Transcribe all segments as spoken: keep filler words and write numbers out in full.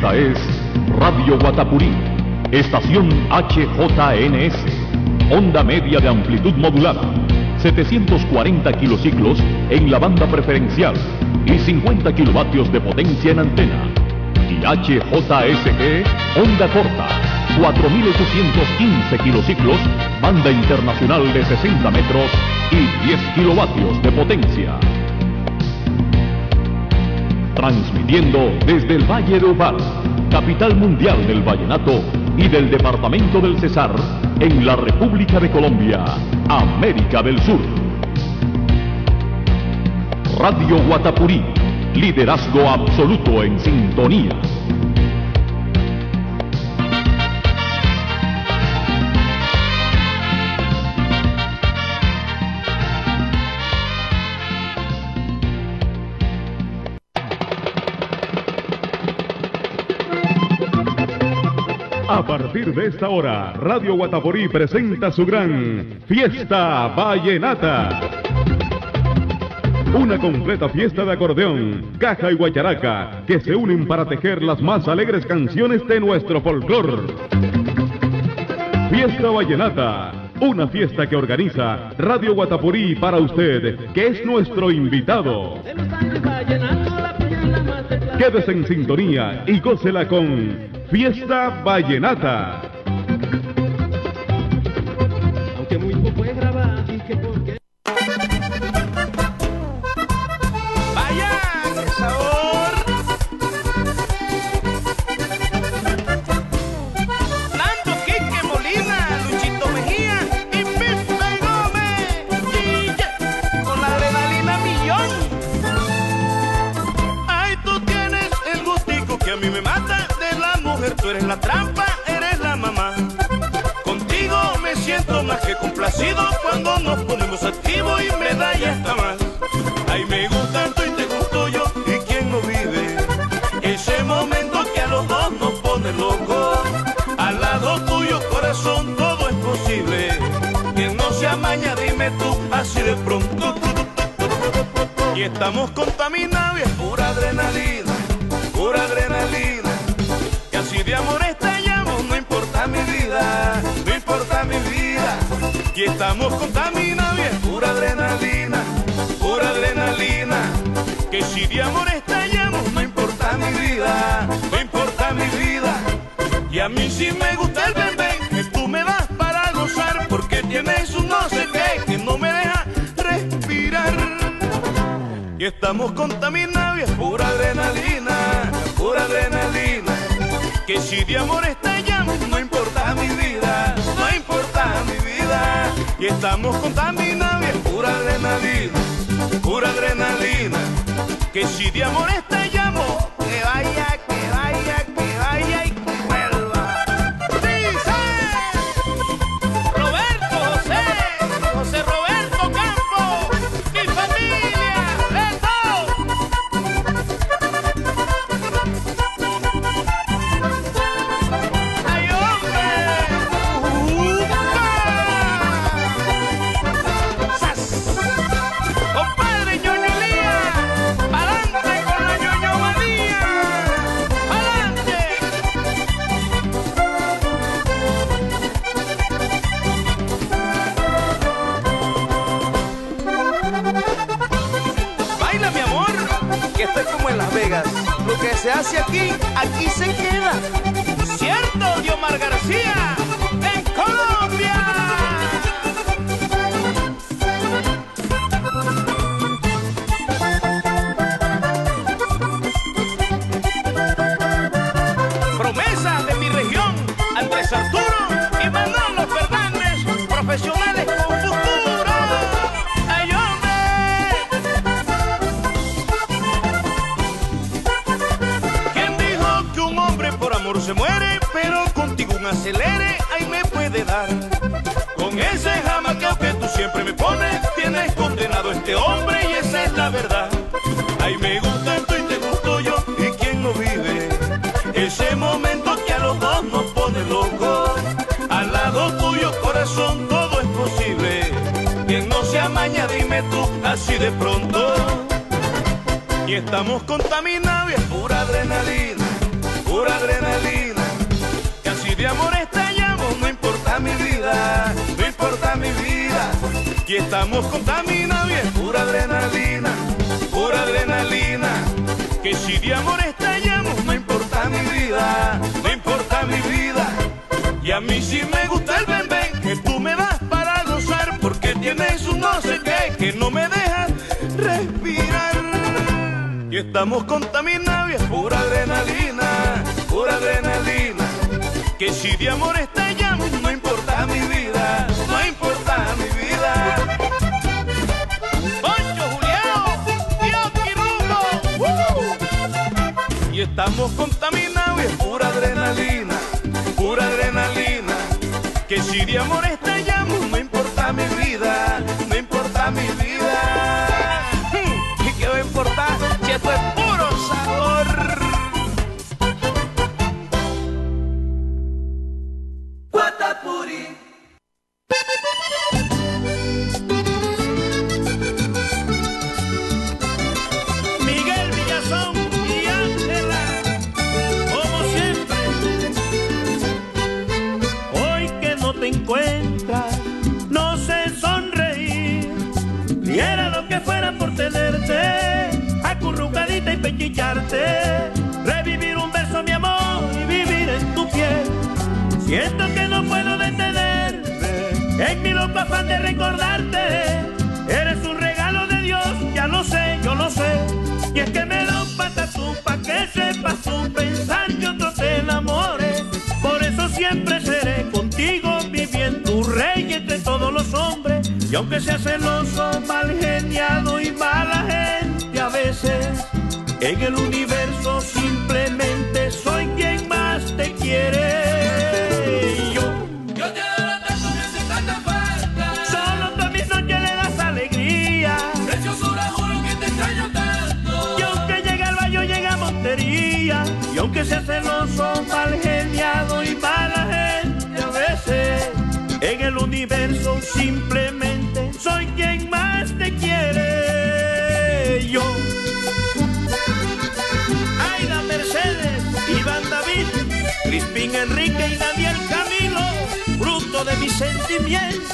Esta es Radio Guatapurí, estación H J N S, onda media de amplitud modulada, setecientos cuarenta kilociclos en la banda preferencial y cincuenta kilovatios de potencia en antena. Y H J S G, onda corta, cuatro mil ochocientos quince kilociclos, banda internacional de sesenta metros y diez kilovatios de potencia. Transmitiendo desde el Valle de Opal, capital mundial del vallenato y del departamento del Cesar, en la República de Colombia, América del Sur. Radio Guatapurí, liderazgo absoluto en sintonía. A partir de esta hora, Radio Guatapurí presenta su gran Fiesta Vallenata. Una completa fiesta de acordeón, caja y guacharaca que se unen para tejer las más alegres canciones de nuestro folclor. Fiesta Vallenata, una fiesta que organiza Radio Guatapurí para usted, que es nuestro invitado. Quédese en sintonía y gócela con Fiesta Vallenata. Aunque muy poco he grabado, dije porque... ¡Vaya, qué sabor! Nando, Quique, Molina, Luchito Mejía y Pipe Gómez. Guille, con la adrenalina millón. Ay, tú tienes el gustico que a mí me mata. Tú eres la trampa, eres la mamá. Contigo me siento más que complacido cuando nos ponemos activos y me da ya hasta más. Ay, me gusta tú y te gusto yo, y quién no vive ese momento que a los dos nos pone locos. Al lado tuyo, corazón, todo es posible. Que no se amaña, dime tú, así de pronto. Y estamos contaminados y es pura adrenalina, pura adrenalina. Si de amor estallamos, no importa mi vida, no importa mi vida. Y estamos contaminados y es pura adrenalina, pura adrenalina. Que si de amor estallamos, no importa mi vida, no importa mi vida. Y a mí sí me gusta el bebé, que tú me das para gozar, porque tienes un no sé qué que no me deja respirar. Y estamos contaminados y es pura adrenalina, pura adrenalina. Que si de amor estallamos, no importa mi vida, no importa mi vida. Y estamos contaminados y es pura adrenalina, pura adrenalina. Que si de amor estallamos, que vaya, que vaya, que vaya y que vuelva. Dice Roberto José, José Roberto Campos, mi familia, ¡eso! Lo que se hace aquí, aquí se queda. Cierto, Diomar García, en Colombia. Promesa de mi región, Andrés Arturo y Manolo Fernández, profesionales con futuro. ¡Ay, hombre! ¿Quién dijo que un hombre por amor se muere? Pero contigo un acelere, ahí me puede dar. Con ese jamaqueo que tú siempre me pones, tienes condenado a este hombre y esa es la verdad. Ay, me gusta tú y te gusto yo, y quién no vive ese momento que a los dos nos pone locos. Al lado tuyo, corazón, todo es posible. Quien no se amaña, dime tú, así de pronto. Y estamos contaminados y es pura adrenalina, pura adrenalina. de amor estallamos, no importa mi vida, no importa mi vida. Y estamos contaminados y es pura adrenalina, pura adrenalina. Que si de amor estallamos, no importa mi vida, no importa mi vida. Y a mí sí me gusta el ven ven, que tú me das para gozar, porque tienes un no sé qué que no me dejas respirar. Y estamos contaminados y es pura adrenalina, pura adrenalina. Que si de amor estallamos, no importa mi vida, no importa mi vida. Poncho, Julián, Dios, Quirulo, uh. Y estamos contaminados y es pura adrenalina, pura adrenalina. Que si de amor estallamos, no importa mi vida, no importa mi vida. ¿Y qué va a importar si esto es puro sabor? Guatapuri. Miguel Villazón y Ángela, como siempre. Hoy que no te encuentras, no sé sonreír. Diera lo que fuera por tenerte acurrucadita y pechicharte. Revivir un beso, mi amor, y vivir en tu piel. Siento que no puedo detenerme en mi loco afán de recordarte. Eres un regalo de Dios, ya lo sé, yo lo sé. Y es que me da un patatú pa' que sepas tú pensar que otro te enamore. Por eso siempre seré contigo, viví en tu rey entre todos los hombres. Y aunque sea celoso, mal geniado y mala gente a veces, en el universo simplemente soy quien más te quiere. Y aunque sea celoso, mal geniado y mala gente a veces, en el universo simplemente soy quien más te quiere. Yo, Aida Mercedes, Iván David, Crispín Enrique y Daniel Camilo, fruto de mis sentimientos.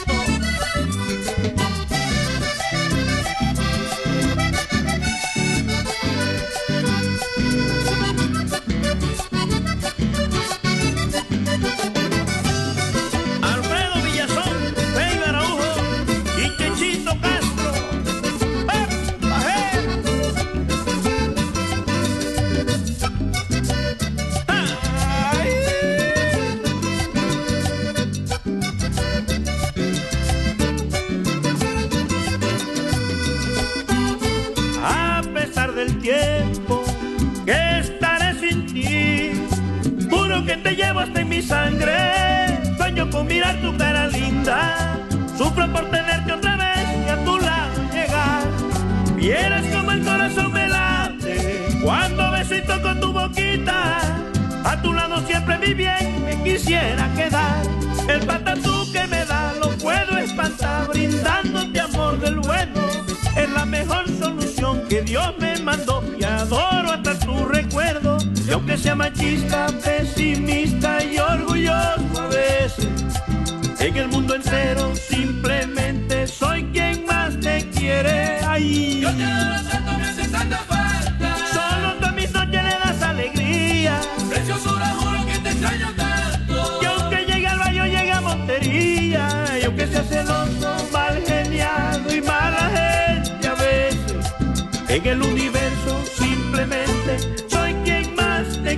Sangre, sueño con mirar tu cara linda, sufro por tenerte otra vez y a tu lado llegar. Vieras como el corazón me late cuando beso y toco tu boquita. A tu lado siempre mi bien me quisiera quedar. El patatú que me da lo puedo espantar, brindándote amor del bueno. Es la mejor solución que Dios me mandó y adoro hasta tu recuerdo. Y aunque sea machista, pesimista y orgulloso a veces, en el mundo entero simplemente soy quien más te quiere. Ay, yo te adoro tanto, me hace tanta falta. Solo tú a mis noches le das alegría. Preciosura, juro que te extraño tanto. Y aunque llegue al baño, llega a Montería. Y aunque sea celoso, mal geniado y mala gente a veces, en el universo simplemente soy quien más te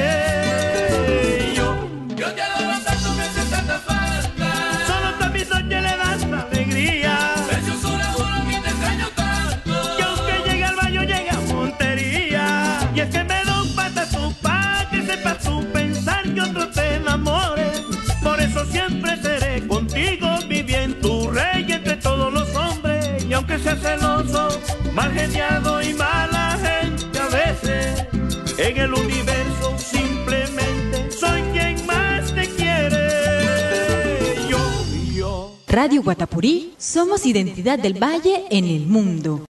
quiere. Yo, yo te adoro tanto, me hace tanta falta. Solo tú a mis noches le das alegría. Preciosura, juro que te extraño tanto. Y aunque llegue al baño, llega a Montería. Y es que me da un patatú pa' que sepas tú pensar que otro te enamore. Por eso siempre seré contigo, viví en tu rey entre todos los hombres. Y aunque sea celoso, mal geniado y mala gente a veces, en el universo simplemente soy quien más te quiere. Yo, yo. Radio Guatapurí, somos identidad del Valle en el mundo.